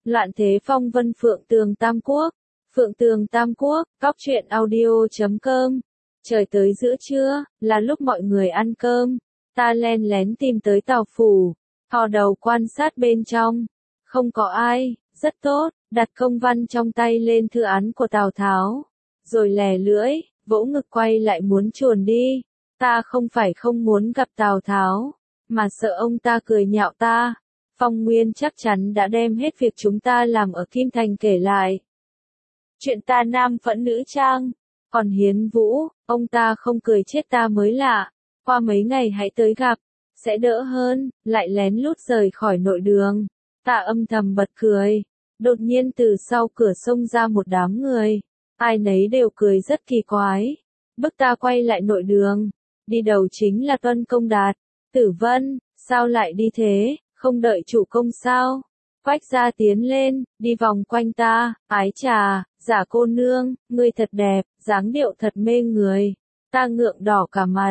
Loạn thế phong vân Phượng Tường Tam Quốc. Phượng Tường Tam Quốc, cóc truyện audio.com. Trời tới giữa trưa, là lúc mọi người ăn cơm. Ta len lén tìm tới Tào phủ, thò đầu quan sát bên trong. Không có ai, rất tốt, đặt công văn trong tay lên thư án của Tào Tháo. Rồi lè lưỡi, vỗ ngực quay lại muốn chuồn đi. Ta không phải không muốn gặp Tào Tháo, mà sợ ông ta cười nhạo ta. Phong Nguyên chắc chắn đã đem hết việc chúng ta làm ở Kim Thành kể lại. Chuyện ta nam phẫn nữ trang. Còn Hiến Vũ, ông ta không cười chết ta mới lạ. Qua mấy ngày hãy tới gặp, sẽ đỡ hơn. Lại lén lút rời khỏi nội đường. Ta âm thầm bật cười. Đột nhiên từ sau cửa xông ra một đám người. Ai nấy đều cười rất kỳ quái. Bức ta quay lại nội đường. Đi đầu chính là Tuân Công Đạt. Tử Vân, sao lại đi thế? Không đợi chủ công sao? Quách gia tiến lên, đi vòng quanh ta, ái trà, giả cô nương, ngươi thật đẹp, dáng điệu thật mê người. Ta ngượng đỏ cả mặt.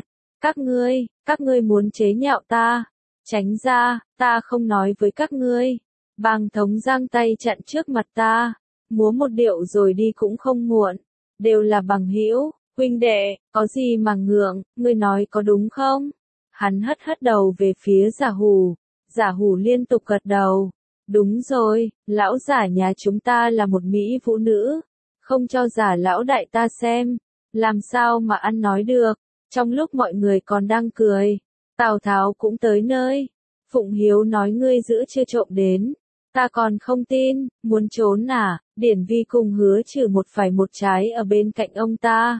Các ngươi muốn chế nhạo ta. Tránh ra, ta không nói với các ngươi. Bàng Thống giang tay chặn trước mặt ta. Múa một điệu rồi đi cũng không muộn. Đều là bằng hữu, huynh đệ, có gì mà ngượng, ngươi nói có đúng không? Hắn hất đầu về phía Giả Hủ. Giả Hủ liên tục gật đầu. Đúng rồi, lão giả nhà chúng ta là một mỹ phụ nữ. Không cho giả lão đại ta xem. Làm sao mà ăn nói được. Trong lúc mọi người còn đang cười, Tào Tháo cũng tới nơi. Phụng Hiếu nói ngươi giữ chưa trộm đến. Ta còn không tin, muốn trốn à? Điển Vi cùng Hứa Trừ một phải một trái ở bên cạnh ông ta.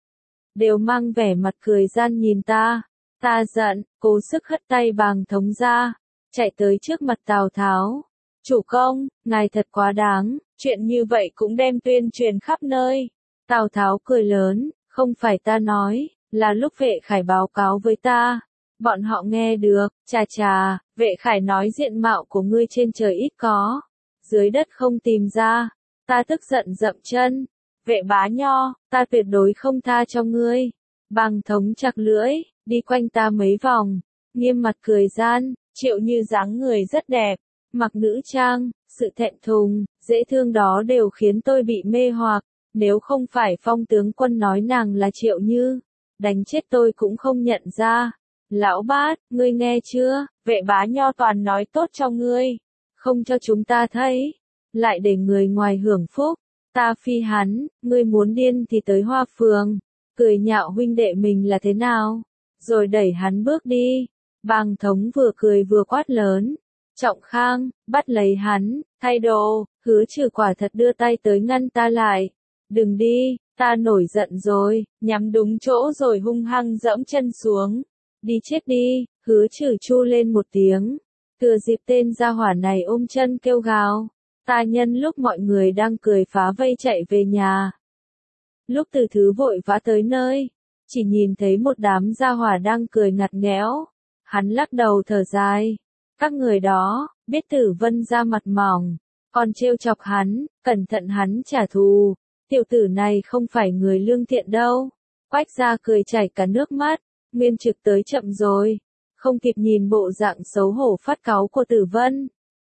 Đều mang vẻ mặt cười gian nhìn ta. Ta giận, cố sức hất tay Bàng Thống ra. Chạy tới trước mặt Tào Tháo. Chủ công, ngài thật quá đáng, chuyện như vậy cũng đem tuyên truyền khắp nơi. Tào Tháo cười lớn, không phải ta nói, là lúc Vệ Khải báo cáo với ta. Bọn họ nghe được, chà, Vệ Khải nói diện mạo của ngươi trên trời ít có, dưới đất không tìm ra. Ta tức giận dậm chân. Vệ bá nho, ta tuyệt đối không tha cho ngươi. Bàng Thống chặt lưỡi, đi quanh ta mấy vòng, nghiêm mặt cười gian. Triệu Như dáng người rất đẹp, mặc nữ trang, sự thẹn thùng, dễ thương đó đều khiến tôi bị mê hoặc. Nếu không phải Phong tướng quân nói nàng là Triệu Như, đánh chết tôi cũng không nhận ra. Lão Bát, ngươi nghe chưa? Vệ bá nho toàn nói tốt cho ngươi, không cho chúng ta thấy, lại để người ngoài hưởng phúc. Ta phi hắn, ngươi muốn điên thì tới Hoa Phường, cười nhạo huynh đệ mình là thế nào, rồi đẩy hắn bước đi. Bàng Thống vừa cười vừa quát lớn. Trọng Khang, bắt lấy hắn, thay đồ. Hứa Trừ quả thật đưa tay tới ngăn ta lại. Đừng đi, ta nổi giận rồi, nhắm đúng chỗ rồi hung hăng giẫm chân xuống. Đi chết đi. Hứa Trừ chu lên một tiếng. Thừa dịp tên gia hỏa này ôm chân kêu gào. Ta nhân lúc mọi người đang cười phá vây chạy về nhà. Lúc Từ Thứ vội vã tới nơi, chỉ nhìn thấy một đám gia hỏa đang cười ngặt nghẽo. Hắn lắc đầu thở dài. Các người đó, biết Tử Vân ra mặt mỏng, còn trêu chọc hắn, cẩn thận hắn trả thù. Tiểu tử này không phải người lương thiện đâu. Quách gia cười chảy cả nước mắt. Nguyên Trực tới chậm rồi, không kịp nhìn bộ dạng xấu hổ phát cáu của Tử Vân.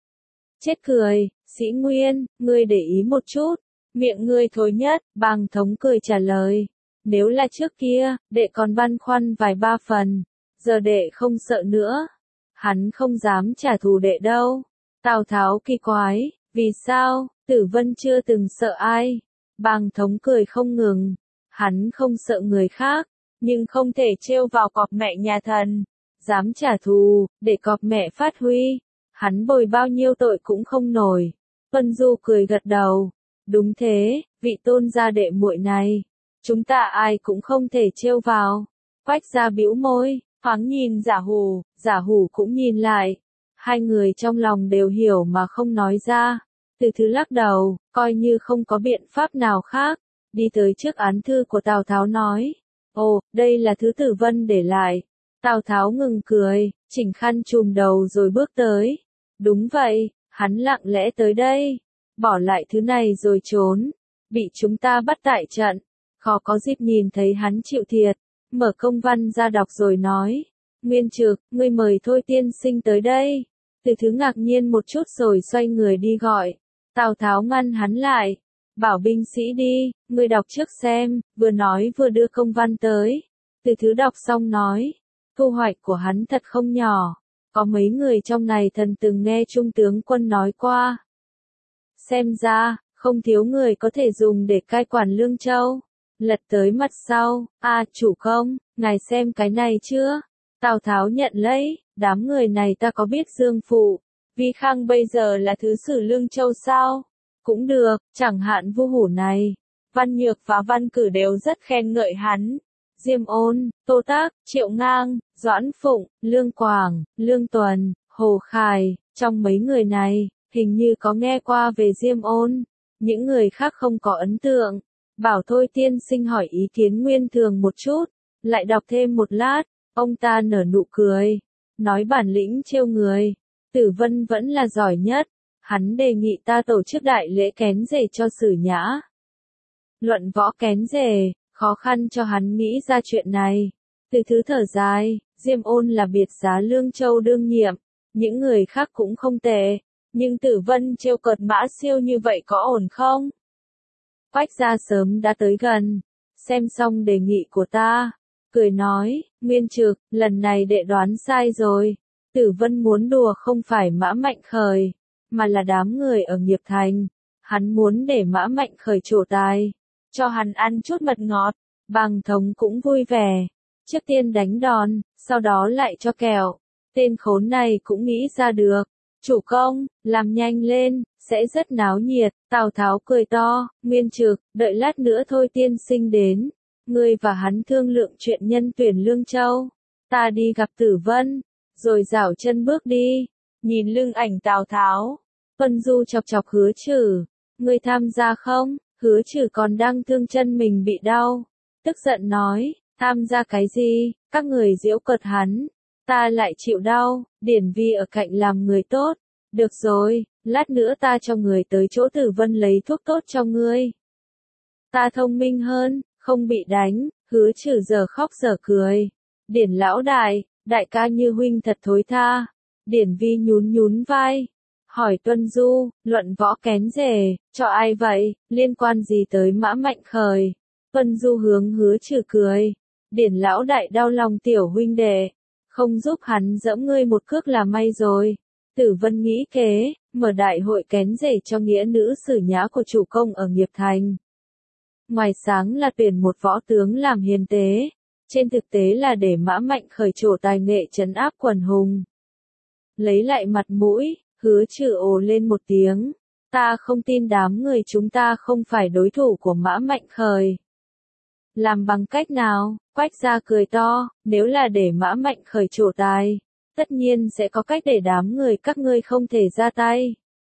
Chết cười, Sĩ Nguyên, ngươi để ý một chút, miệng ngươi thối nhất. Bàng Thống cười trả lời. Nếu là trước kia, đệ còn băn khoăn vài ba phần, giờ đệ không sợ nữa. Hắn không dám trả thù đệ đâu. Tào Tháo kỳ quái, vì sao? Tử Vân chưa từng sợ ai. Bàng Thống cười không ngừng. Hắn không sợ người khác, nhưng không thể trêu vào cọp mẹ nhà thần. Dám trả thù, để cọp mẹ phát huy. Hắn bồi bao nhiêu tội cũng không nổi. Tuân Du cười gật đầu. Đúng thế, vị tôn gia đệ muội này, chúng ta ai cũng không thể trêu vào. Quách gia bĩu môi, thoáng nhìn Giả Hủ cũng nhìn lại. Hai người trong lòng đều hiểu mà không nói ra. Từ Thứ lắc đầu, coi như không có biện pháp nào khác, đi tới trước án thư của Tào Tháo nói. Ồ, đây là thứ Tử Vân để lại. Tào Tháo ngừng cười, chỉnh khăn trùm đầu rồi bước tới. Đúng vậy, hắn lặng lẽ tới đây, bỏ lại thứ này rồi trốn, bị chúng ta bắt tại trận, khó có dịp nhìn thấy hắn chịu thiệt. Mở công văn ra đọc rồi nói. Nguyên Trực, ngươi mời Thôi tiên sinh tới đây. Từ Thứ ngạc nhiên một chút rồi xoay người đi gọi. Tào Tháo ngăn hắn lại, bảo binh sĩ đi, ngươi đọc trước xem, vừa nói vừa đưa công văn tới. Từ Thứ đọc xong nói, thu hoạch của hắn thật không nhỏ, có mấy người trong này thần từng nghe Trung tướng quân nói qua. Xem ra, không thiếu người có thể dùng để cai quản Lương Châu. Lật tới mặt sau, chủ công, ngài xem cái này chưa? Tào Tháo nhận lấy, đám người này ta có biết Dương Phụ, Vi Khang bây giờ là thứ sử Lương Châu sao? Cũng được, chẳng hạn Vu Hủ này. Văn Nhược và Văn Cử đều rất khen ngợi hắn. Diêm Ôn, Tô Tác, Triệu Ngang, Doãn Phụng, Lương Quảng, Lương Tuần, Hồ Khải, trong mấy người này, hình như có nghe qua về Diêm Ôn. Những người khác không có ấn tượng. Bảo thôi tiên sinh hỏi ý kiến Nguyên Thường một chút, lại đọc thêm một lát, ông ta nở nụ cười, nói bản lĩnh trêu người. Tử Vân vẫn là giỏi nhất, hắn đề nghị ta tổ chức đại lễ kén rể cho Sử Nhã. Luận võ kén rể, khó khăn cho hắn nghĩ ra chuyện này. Từ Thứ thở dài, Diêm Ôn là biệt giá Lương Châu đương nhiệm, những người khác cũng không tệ, nhưng Tử Vân trêu cợt Mã Siêu như vậy có ổn không? Quách gia sớm đã tới gần, xem xong đề nghị của ta, cười nói, Nguyên Trực, lần này đệ đoán sai rồi. Tử Vân muốn đùa không phải Mã Mạnh Khởi, mà là đám người ở Nghiệp Thành. Hắn muốn để Mã Mạnh Khởi trổ tài, cho hắn ăn chút mật ngọt. Bàng Thống cũng vui vẻ, trước tiên đánh đòn, sau đó lại cho kẹo. Tên khốn này cũng nghĩ ra được. Chủ công, làm nhanh lên, sẽ rất náo nhiệt. Tào Tháo cười to, Nguyên Trực, đợi lát nữa thôi tiên sinh đến. Ngươi và hắn thương lượng chuyện nhân tuyển Lương Châu. Ta đi gặp Tử Vân, rồi dảo chân bước đi. Nhìn lưng ảnh Tào Tháo, Vân Du chọc chọc Hứa Trử. Ngươi tham gia không? Hứa Trử còn đang thương chân mình bị đau. Tức giận nói, tham gia cái gì? Các người giễu cợt hắn. Ta lại chịu đau, Điển Vi ở cạnh làm người tốt. Được rồi, lát nữa ta cho người tới chỗ Tử Vân lấy thuốc tốt cho ngươi. Ta thông minh hơn, không bị đánh. Hứa Trử giờ khóc giờ cười. Điển lão đại ca như huynh thật thối tha. Điển Vi nhún nhún vai, hỏi Tuân Du, luận võ kén rể, cho ai vậy, liên quan gì tới Mã Mạnh Khởi? Tuân Du hướng Hứa Trử cười, Điển lão đại đau lòng tiểu huynh đệ, không giúp hắn giẫm ngươi một cước là may rồi. Tử Vân nghĩ kế, mở đại hội kén rể cho nghĩa nữ Sử Nhã của chủ công ở Nghiệp Thành. Ngoài sáng là tuyển một võ tướng làm hiền tế, trên thực tế là để Mã Mạnh Khởi trổ tài nghệ trấn áp quần hùng. Lấy lại mặt mũi, Hứa Trử ồ lên một tiếng, ta không tin đám người chúng ta không phải đối thủ của Mã Mạnh Khởi. Làm bằng cách nào? Quách gia cười to, nếu là để Mã Mạnh Khởi trổ tài, tất nhiên sẽ có cách để đám người các ngươi không thể ra tay.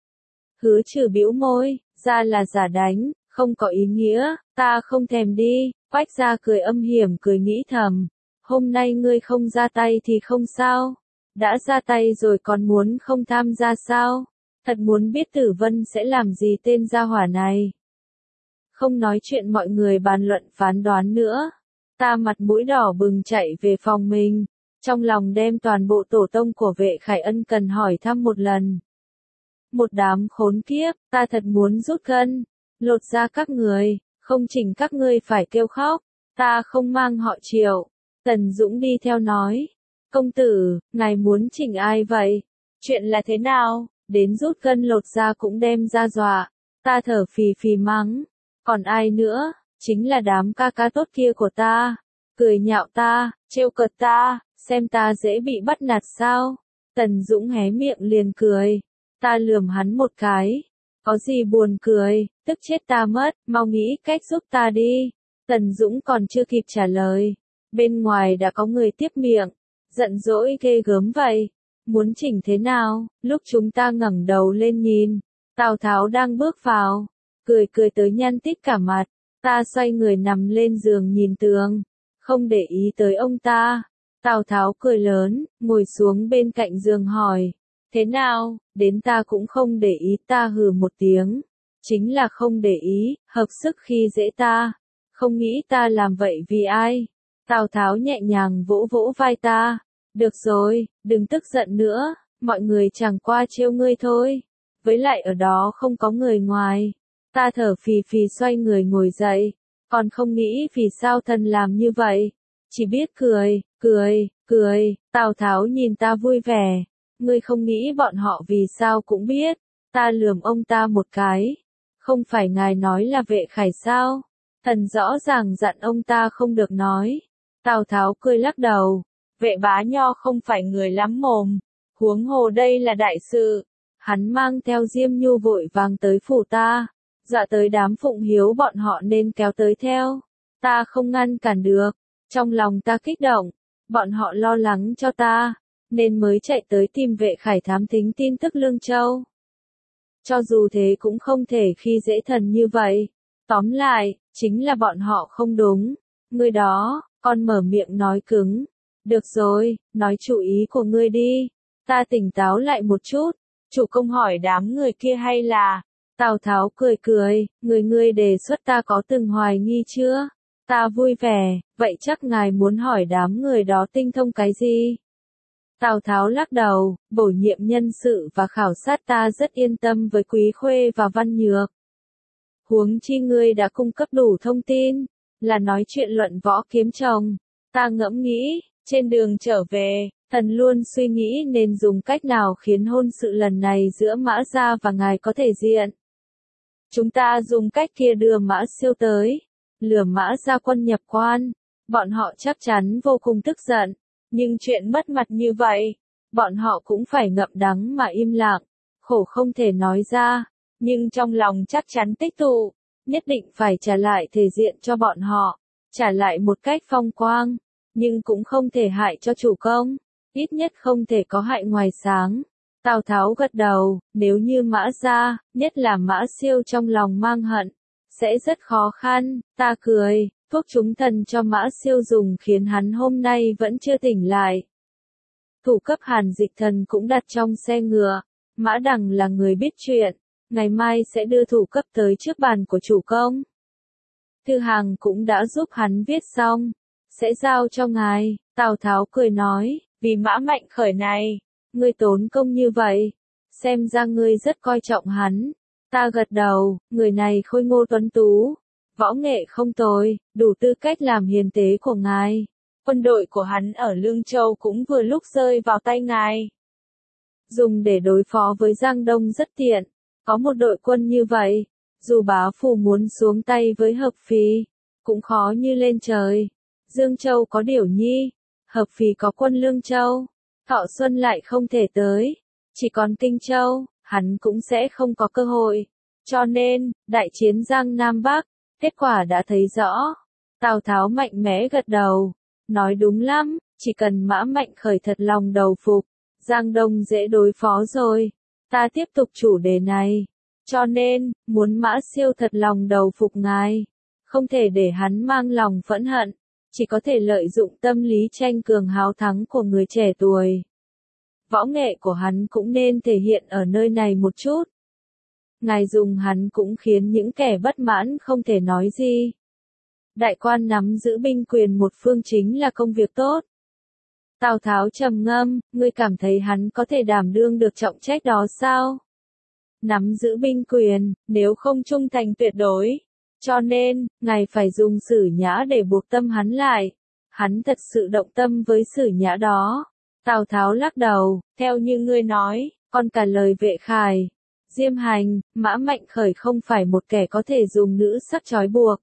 Hứa Trử bĩu môi, ra là giả đánh, không có ý nghĩa, ta không thèm đi. Quách gia cười âm hiểm cười nghĩ thầm, hôm nay ngươi không ra tay thì không sao, đã ra tay rồi còn muốn không tham gia sao? Thật muốn biết Tử Vân sẽ làm gì tên gia hỏa này. Không nói chuyện mọi người bàn luận phán đoán nữa. Ta mặt mũi đỏ bừng chạy về phòng mình, trong lòng đem toàn bộ tổ tông của Vệ Khải Ân cần hỏi thăm một lần. Một đám khốn kiếp, ta thật muốn rút gân, lột ra các người, không chỉnh các ngươi phải kêu khóc, ta không mang họ Triệu. Tần Dũng đi theo nói, công tử, ngài muốn chỉnh ai vậy? Chuyện là thế nào? Đến rút gân lột da cũng đem ra dọa. Ta thở phì phì mắng, còn ai nữa? Chính là đám ca ca tốt kia của ta, cười nhạo ta, trêu cợt ta, xem ta dễ bị bắt nạt sao? Tần Dũng hé miệng liền cười, ta lườm hắn một cái, có gì buồn cười, tức chết ta mất, mau nghĩ cách giúp ta đi. Tần Dũng còn chưa kịp trả lời, bên ngoài đã có người tiếp miệng, giận dỗi ghê gớm vậy, muốn chỉnh thế nào? Lúc chúng ta ngẩng đầu lên nhìn, Tào Tháo đang bước vào, cười cười tới nhăn tít cả mặt. Ta xoay người nằm lên giường nhìn tường, không để ý tới ông ta. Tào Tháo cười lớn, ngồi xuống bên cạnh giường hỏi, thế nào, đến ta cũng không để ý. Ta hừ một tiếng, chính là không để ý, hợp sức khi dễ ta, không nghĩ ta làm vậy vì ai. Tào Tháo nhẹ nhàng vỗ vỗ vai ta, được rồi, đừng tức giận nữa, mọi người chẳng qua trêu ngươi thôi. với lại ở đó không có người ngoài. Ta thở phì phì xoay người ngồi dậy, còn không nghĩ vì sao thần làm như vậy, chỉ biết cười, cười, Tào Tháo nhìn ta vui vẻ, ngươi không nghĩ bọn họ vì sao cũng biết, ta lườm ông ta một cái, không phải ngài nói là Vệ Khải sao, thần rõ ràng dặn ông ta không được nói, Tào Tháo cười lắc đầu, Vệ bá nho không phải người lắm mồm, huống hồ đây là đại sự, hắn mang theo Diêm Nhu vội vàng tới phủ ta. Dọa tới đám Phụng Hiếu bọn họ nên kéo tới theo. Ta không ngăn cản được. Trong lòng ta kích động. Bọn họ lo lắng cho ta. Nên mới chạy tới tìm Vệ Khải thám thính tin tức Lương Châu. Cho dù thế cũng không thể khi dễ thần như vậy. Tóm lại, chính là bọn họ không đúng. Ngươi đó, con mở miệng nói cứng. Được rồi, nói chủ ý của ngươi đi. Ta tỉnh táo lại một chút. Chủ công hỏi đám người kia hay là... Tào Tháo cười, ngươi đề xuất ta có từng hoài nghi chưa? Ta vui vẻ, vậy chắc ngài muốn hỏi đám người đó tinh thông cái gì? Tào Tháo lắc đầu, bổ nhiệm nhân sự và khảo sát ta rất yên tâm với Quý Khuê và Văn Nhược. Huống chi ngươi đã cung cấp đủ thông tin, là nói chuyện luận võ kiếm chồng. Ta ngẫm nghĩ, trên đường trở về, thần luôn suy nghĩ nên dùng cách nào khiến hôn sự lần này giữa Mã Gia và ngài có thể diện. Chúng ta dùng cách kia đưa Mã Siêu tới, lừa Mã Gia quân nhập quan, bọn họ chắc chắn vô cùng tức giận, nhưng chuyện mất mặt như vậy, bọn họ cũng phải ngậm đắng mà im lặng, khổ không thể nói ra, nhưng trong lòng chắc chắn tích tụ, nhất định phải trả lại thể diện cho bọn họ, trả lại một cách phong quang, nhưng cũng không thể hại cho chủ công, ít nhất không thể có hại ngoài sáng. Tào Tháo gật đầu, nếu như Mã Gia, nhất là Mã Siêu trong lòng mang hận, sẽ rất khó khăn, ta cười, thuốc chúng thần cho Mã Siêu dùng khiến hắn hôm nay vẫn chưa tỉnh lại. Thủ cấp Hàn Dịch Thần cũng đặt trong xe ngựa, Mã Đằng là người biết chuyện, ngày mai sẽ đưa thủ cấp tới trước bàn của chủ công. Thư Hàng cũng đã giúp hắn viết xong, sẽ giao cho ngài, Tào Tháo cười nói, vì Mã Mạnh Khởi này. Ngươi tốn công như vậy, xem ra ngươi rất coi trọng hắn. Ta gật đầu, người này khôi ngô tuấn tú, võ nghệ không tồi, đủ tư cách làm hiền tế của ngài. Quân đội của hắn ở Lương Châu cũng vừa lúc rơi vào tay ngài. Dùng để đối phó với Giang Đông rất tiện, có một đội quân như vậy, dù bá phủ muốn xuống tay với Hợp Phì, cũng khó như lên trời. Dương Châu có Điểu Nhi, Hợp Phì có quân Lương Châu. Thọ Xuân lại không thể tới, chỉ còn Kinh Châu, hắn cũng sẽ không có cơ hội. Cho nên, đại chiến Giang Nam Bắc, kết quả đã thấy rõ. Tào Tháo mạnh mẽ gật đầu, nói đúng lắm, chỉ cần Mã Mạnh Khởi thật lòng đầu phục, Giang Đông dễ đối phó rồi. Ta tiếp tục chủ đề này, cho nên, muốn Mã Siêu thật lòng đầu phục ngài, không thể để hắn mang lòng phẫn hận. Chỉ có thể lợi dụng tâm lý tranh cường háo thắng của người trẻ tuổi. Võ nghệ của hắn cũng nên thể hiện ở nơi này một chút. Ngài dùng hắn cũng khiến những kẻ bất mãn không thể nói gì. Đại quan nắm giữ binh quyền một phương chính là công việc tốt. Tào Tháo trầm ngâm, ngươi cảm thấy hắn có thể đảm đương được trọng trách đó sao? Nắm giữ binh quyền, nếu không trung thành tuyệt đối. Cho nên, ngài phải dùng Sử Nhã để buộc tâm hắn lại. Hắn thật sự động tâm với Sử Nhã đó. Tào Tháo lắc đầu, theo như ngươi nói, còn cả lời Vệ Khải, Diêm Hành, Mã Mạnh Khởi không phải một kẻ có thể dùng nữ sắc trói buộc.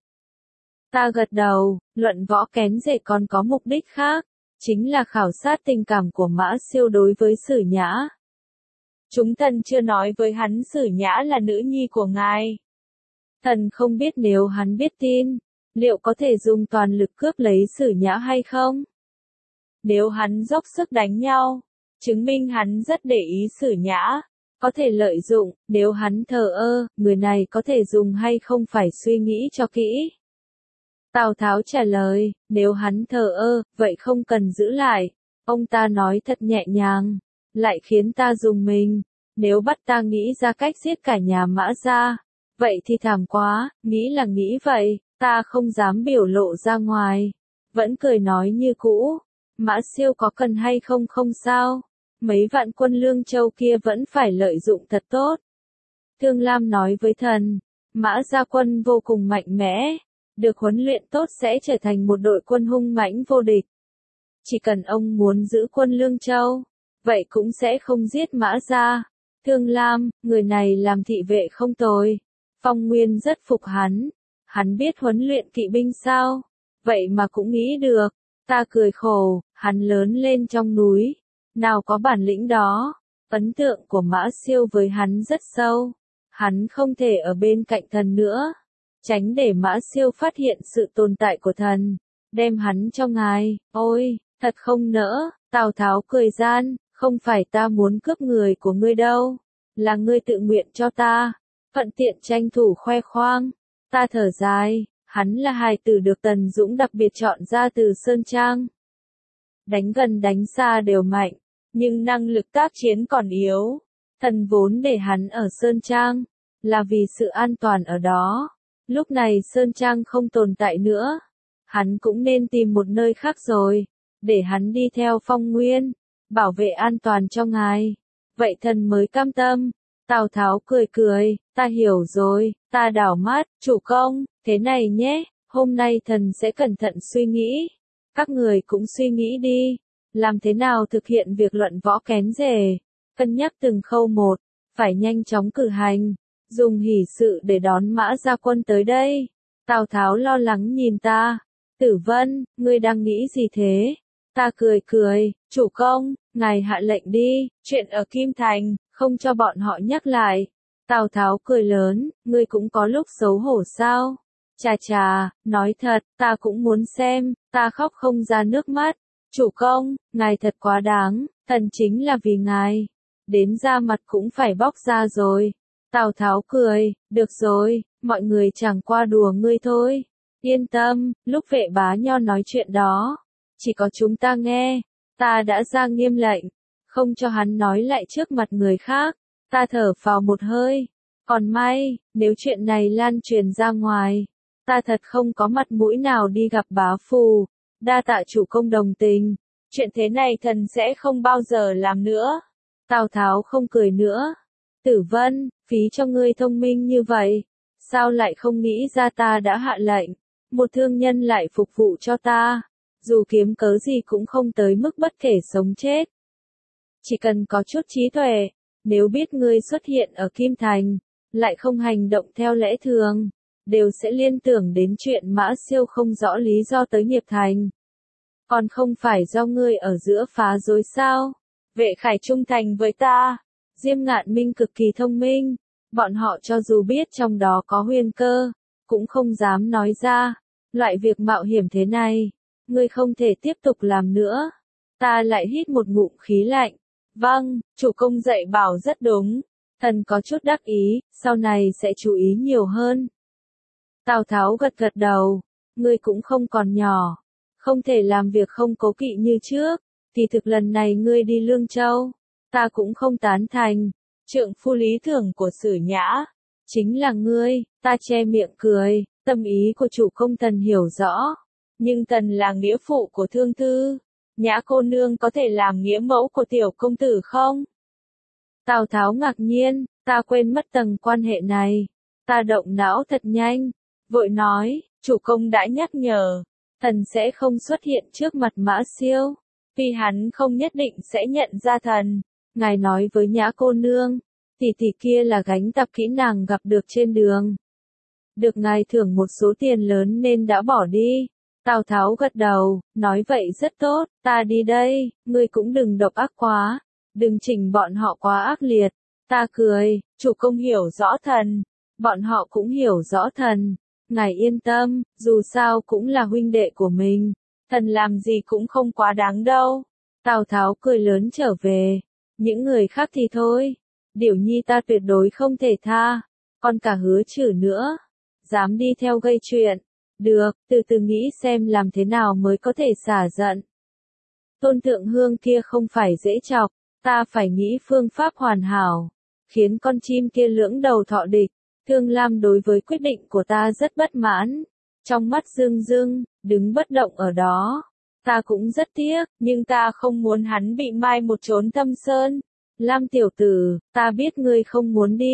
Ta gật đầu, luận võ kén rể còn có mục đích khác, chính là khảo sát tình cảm của Mã Siêu đối với Sử Nhã. Chúng thần chưa nói với hắn Sử Nhã là nữ nhi của ngài. Thần không biết nếu hắn biết tin, liệu có thể dùng toàn lực cướp lấy Sử Nhã hay không? Nếu hắn dốc sức đánh nhau, chứng minh hắn rất để ý Sử Nhã, có thể lợi dụng, nếu hắn thờ ơ, người này có thể dùng hay không phải suy nghĩ cho kỹ. Tào Tháo trả lời, nếu hắn thờ ơ, vậy không cần giữ lại. Ông ta nói thật nhẹ nhàng, lại khiến ta rùng mình. Nếu bắt ta nghĩ ra cách giết cả nhà Mã ra, vậy thì thảm quá, nghĩ là nghĩ vậy, ta không dám biểu lộ ra ngoài. Vẫn cười nói như cũ, Mã Siêu có cần hay không không sao. Mấy vạn quân Lương Châu kia vẫn phải lợi dụng thật tốt. Thương Lam nói với thần, Mã Gia Quân vô cùng mạnh mẽ, được huấn luyện tốt sẽ trở thành một đội quân hung mãnh vô địch. Chỉ cần ông muốn giữ quân Lương Châu, vậy cũng sẽ không giết Mã Gia. Thương Lam, người này làm thị vệ không tồi. Phong Nguyên rất phục hắn biết huấn luyện kỵ binh sao? Vậy mà cũng nghĩ được. Ta cười khổ, hắn lớn lên trong núi, nào có bản lĩnh đó. Ấn tượng của Mã Siêu với hắn rất sâu. Hắn không thể ở bên cạnh thần nữa, tránh để Mã Siêu phát hiện sự tồn tại của thần, đem hắn cho ngài. Ôi, thật không nỡ. Tào Tháo cười gian, không phải ta muốn cướp người của ngươi đâu, là ngươi tự nguyện cho ta, thuận tiện tranh thủ khoe khoang. Ta thở dài, hắn là hài tử được Tần Dũng đặc biệt chọn ra từ Sơn Trang. Đánh gần đánh xa đều mạnh, nhưng năng lực tác chiến còn yếu. Thần vốn để hắn ở Sơn Trang, là vì sự an toàn ở đó. Lúc này Sơn Trang không tồn tại nữa, hắn cũng nên tìm một nơi khác rồi, để hắn đi theo Phong Nguyên, bảo vệ an toàn cho ngài. Vậy thần mới cam tâm. Tào Tháo cười cười, ta hiểu rồi. Ta đảo mắt, chủ công, thế này nhé, hôm nay thần sẽ cẩn thận suy nghĩ. Các người cũng suy nghĩ đi, làm thế nào thực hiện việc luận võ kén rể, cân nhắc từng khâu một, phải nhanh chóng cử hành, dùng hỷ sự để đón Mã Gia Quân tới đây. Tào Tháo lo lắng nhìn ta, Tử Vân, ngươi đang nghĩ gì thế? Ta cười cười, chủ công, ngài hạ lệnh đi, chuyện ở Kim Thành, không cho bọn họ nhắc lại. Tào Tháo cười lớn, ngươi cũng có lúc xấu hổ sao? Chà chà, nói thật, ta cũng muốn xem, ta khóc không ra nước mắt. Chủ công, ngài thật quá đáng, thần chính là vì ngài. Đến da mặt cũng phải bóc ra rồi. Tào Tháo cười, được rồi, mọi người chẳng qua đùa ngươi thôi. Yên tâm, lúc Vệ Bá Nho nói chuyện đó, chỉ có chúng ta nghe. Ta đã ra nghiêm lệnh, không cho hắn nói lại trước mặt người khác. Ta thở phào một hơi. Còn may, nếu chuyện này lan truyền ra ngoài, ta thật không có mặt mũi nào đi gặp bá phù. Đa tạ chủ công đồng tình. Chuyện thế này thần sẽ không bao giờ làm nữa. Tào Tháo không cười nữa. Tử Vân, phí cho ngươi thông minh như vậy, sao lại không nghĩ ra ta đã hạ lệnh, một thương nhân lại phục vụ cho ta, dù kiếm cớ gì cũng không tới mức bất kể sống chết. Chỉ cần có chút trí tuệ, nếu biết ngươi xuất hiện ở Kim Thành, lại không hành động theo lẽ thường, đều sẽ liên tưởng đến chuyện Mã Siêu không rõ lý do tới Nghiệp Thành. Còn không phải do ngươi ở giữa phá rối sao? Vệ Khải trung thành với ta. Diêm Ngạn Minh cực kỳ thông minh, bọn họ cho dù biết trong đó có huyền cơ, cũng không dám nói ra. Loại việc mạo hiểm thế này, ngươi không thể tiếp tục làm nữa. Ta lại hít một ngụm khí lạnh. Vâng, chủ công dạy bảo rất đúng. Thần có chút đắc ý, sau này sẽ chú ý nhiều hơn. Tào Tháo gật gật đầu, ngươi cũng không còn nhỏ, không thể làm việc không cố kỵ như trước. Thì thực lần này ngươi đi Lương Châu, ta cũng không tán thành. Trượng phu lý tưởng của Sử Nhã, chính là ngươi. Ta che miệng cười, tâm ý của chủ công thần hiểu rõ. Nhưng thần là nghĩa phụ của Thương Thư. Nhã cô nương có thể làm nghĩa mẫu của tiểu công tử không? Tào Tháo ngạc nhiên, ta quên mất tầng quan hệ này. Ta động não thật nhanh, vội nói, chủ công đã nhắc nhở, thần sẽ không xuất hiện trước mặt Mã Siêu, vì hắn không nhất định sẽ nhận ra thần. Ngài nói với Nhã cô nương, tỷ tỷ kia là gánh tập kỹ nàng gặp được trên đường. Được ngài thưởng một số tiền lớn nên đã bỏ đi. Tào Tháo gật đầu, nói vậy rất tốt, ta đi đây, ngươi cũng đừng độc ác quá, đừng chỉnh bọn họ quá ác liệt. Ta cười, chủ công hiểu rõ thần, bọn họ cũng hiểu rõ thần. Ngài yên tâm, dù sao cũng là huynh đệ của mình, thần làm gì cũng không quá đáng đâu. Tào Tháo cười lớn trở về, những người khác thì thôi, Điểu Nhi ta tuyệt đối không thể tha, còn cả Hứa Trử nữa, dám đi theo gây chuyện. Được, từ từ nghĩ xem làm thế nào mới có thể xả giận. Tôn Thượng Hương kia không phải dễ chọc, ta phải nghĩ phương pháp hoàn hảo, khiến con chim kia lưỡng đầu thọ địch. Thương Lam đối với quyết định của ta rất bất mãn, trong mắt rưng rưng, đứng bất động ở đó. Ta cũng rất tiếc, nhưng ta không muốn hắn bị mai một chốn thâm sơn. Lam tiểu tử, ta biết ngươi không muốn đi,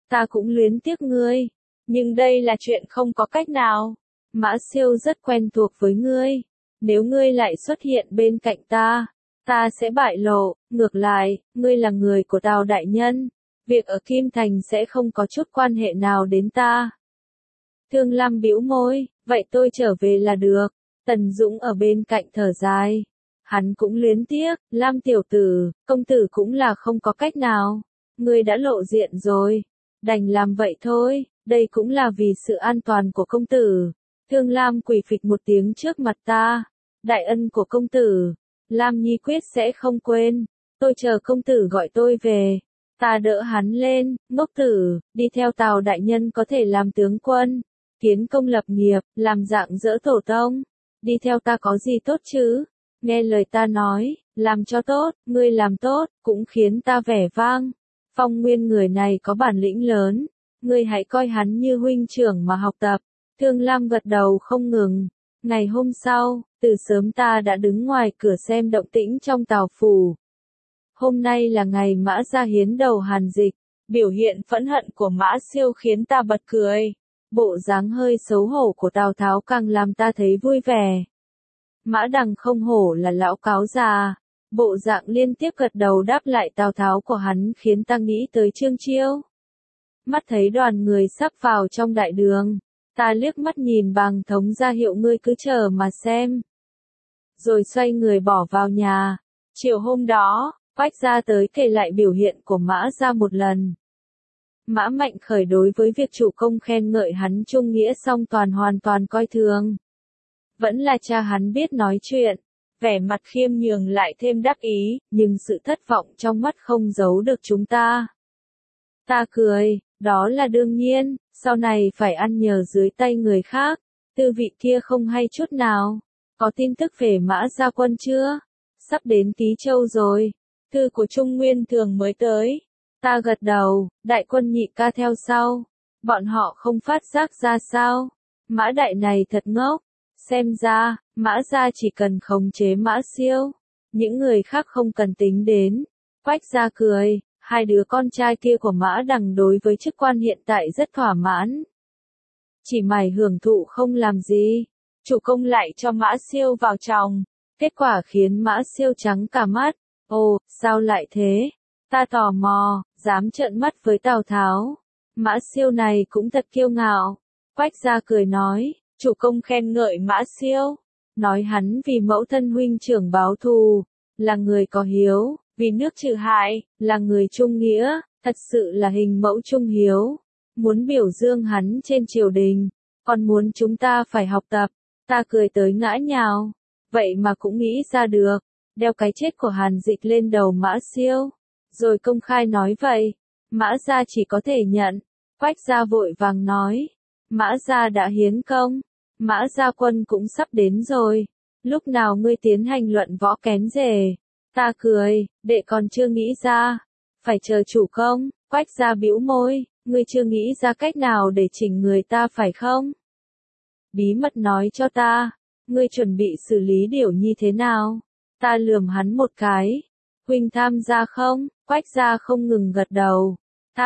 ta cũng luyến tiếc ngươi. Nhưng đây là chuyện không có cách nào. Mã Siêu rất quen thuộc với ngươi. Nếu ngươi lại xuất hiện bên cạnh ta sẽ bại lộ. Ngược lại, ngươi là người của Tào đại nhân. Việc ở Kim Thành sẽ không có chút quan hệ nào đến ta. Thương Lam bĩu môi, vậy tôi trở về là được. Tần Dũng ở bên cạnh thở dài. Hắn cũng luyến tiếc, Lam tiểu tử, công tử cũng là không có cách nào. Ngươi đã lộ diện rồi. Đành làm vậy thôi, đây cũng là vì sự an toàn của công tử. Thương Lam quỳ phịch một tiếng trước mặt ta. Đại ân của công tử, Lam Nhi quyết sẽ không quên. Tôi chờ công tử gọi tôi về. Ta đỡ hắn lên, ngốc tử, đi theo Tào đại nhân có thể làm tướng quân, kiến công lập nghiệp, làm dạng dỡ tổ tông. Đi theo ta có gì tốt chứ? Nghe lời ta nói, làm cho tốt, ngươi làm tốt, cũng khiến ta vẻ vang. Phong Nguyên người này có bản lĩnh lớn, ngươi hãy coi hắn như huynh trưởng mà học tập. Thương Lam gật đầu không ngừng. Ngày hôm sau, từ sớm ta đã đứng ngoài cửa xem động tĩnh trong Tào phủ. Hôm nay là ngày Mã Gia hiến đầu Hàn Dịch, biểu hiện phẫn hận của Mã Siêu khiến ta bật cười. Bộ dáng hơi xấu hổ của Tào Tháo càng làm ta thấy vui vẻ. Mã Đằng không hổ là lão cáo già, bộ dạng liên tiếp gật đầu đáp lại Tào Tháo của hắn khiến ta nghĩ tới Trương Chiêu. Mắt thấy đoàn người sắp vào trong đại đường, ta liếc mắt nhìn Bàng Thống ra hiệu ngươi cứ chờ mà xem. Rồi xoay người bỏ vào nhà. Chiều hôm đó, Quách gia tới kể lại biểu hiện của Mã Gia một lần. Mã Mạnh Khởi đối với việc chủ công khen ngợi hắn trung nghĩa song toàn hoàn toàn coi thường. Vẫn là cha hắn biết nói chuyện, vẻ mặt khiêm nhường lại thêm đắc ý, nhưng sự thất vọng trong mắt không giấu được chúng ta. Ta cười, đó là đương nhiên, sau này phải ăn nhờ dưới tay người khác, tư vị kia không hay chút nào. Có tin tức về Mã Gia quân chưa? Sắp đến Tý Châu rồi, thư của Trung Nguyên Thường mới tới. Ta gật đầu, đại quân nhị ca theo sau. Bọn họ không phát giác ra sao? Mã đại này thật ngốc. Xem ra, Mã Gia chỉ cần khống chế Mã Siêu. Những người khác không cần tính đến. Quách gia cười, hai đứa con trai kia của Mã Đằng đối với chức quan hiện tại rất thỏa mãn. Chỉ mày hưởng thụ không làm gì. Chủ công lại cho Mã Siêu vào chồng. Kết quả khiến Mã Siêu trắng cả mắt. Ồ, sao lại thế? Ta tò mò, dám trợn mắt với Tào Tháo. Mã Siêu này cũng thật kiêu ngạo. Quách gia cười nói, chủ công khen ngợi Mã Siêu. Nói hắn vì mẫu thân huynh trưởng báo thù, là người có hiếu, vì nước trừ hại, là người trung nghĩa, thật sự là hình mẫu trung hiếu. Muốn biểu dương hắn trên triều đình, còn muốn chúng ta phải học tập. Ta cười tới ngã nhào. Vậy mà cũng nghĩ ra được, đeo cái chết của Hàn Dịch lên đầu Mã Siêu. Rồi công khai nói vậy, Mã Gia chỉ có thể nhận. Quách gia vội vàng nói, Mã Gia đã hiến công, Mã Gia quân cũng sắp đến rồi, lúc nào ngươi tiến hành luận võ kén rể? Ta cười, đệ còn chưa nghĩ ra, phải chờ chủ công. Quách gia bĩu môi, ngươi chưa nghĩ ra cách nào để chỉnh người ta phải không? Bí mật nói cho ta, ngươi chuẩn bị xử lý Điểu Nhi thế nào? Ta lườm hắn một cái. Huynh tham gia không? Quách gia không ngừng gật đầu.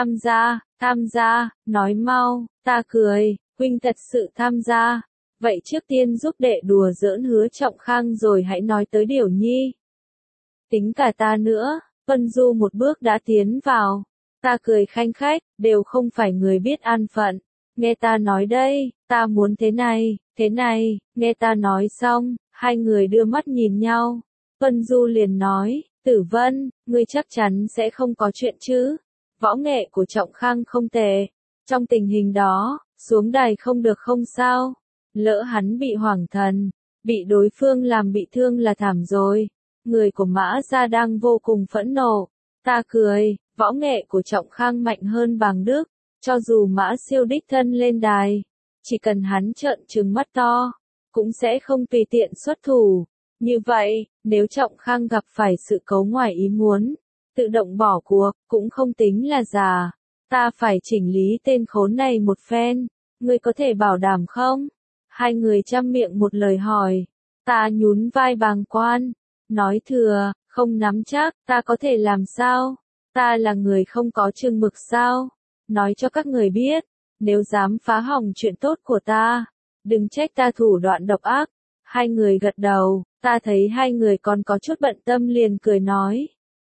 Tham gia, nói mau. Ta cười, huynh thật sự tham gia. Vậy trước tiên giúp đệ đùa giỡn Hứa Trọng Khang rồi hãy nói tới Điểu Nhi. Tính cả ta nữa. Vân Du một bước đã tiến vào. Ta cười khanh khách, đều không phải người biết an phận. Nghe ta nói đây, ta muốn thế này, nghe ta nói xong, hai người đưa mắt nhìn nhau. Vân Du liền nói, Tử Vân, ngươi chắc chắn sẽ không có chuyện chứ. Võ nghệ của Trọng Khang không tệ. Trong tình hình đó, xuống đài không được không sao. Lỡ hắn bị hoảng thần, bị đối phương làm bị thương là thảm rồi. Người của Mã Gia đang vô cùng phẫn nộ. Ta cười, võ nghệ của Trọng Khang mạnh hơn Bàng Đức. Cho dù Mã Siêu đích thân lên đài, chỉ cần hắn trợn trừng mắt to, cũng sẽ không tùy tiện xuất thủ. Như vậy, nếu Trọng Khang gặp phải sự cố ngoài ý muốn, tự động bỏ cuộc, cũng không tính là già. Ta phải chỉnh lý tên khốn này một phen, ngươi có thể bảo đảm không? Hai người chăm miệng một lời hỏi. Ta nhún vai bàng quan, nói thừa, không nắm chắc, ta có thể làm sao? Ta là người không có chừng mực sao? nói cho các người biết, nếu dám phá hỏng chuyện tốt của ta, đừng trách ta thủ đoạn độc ác. Hai người gật đầu, ta thấy hai người còn có chút bận tâm liền cười nói.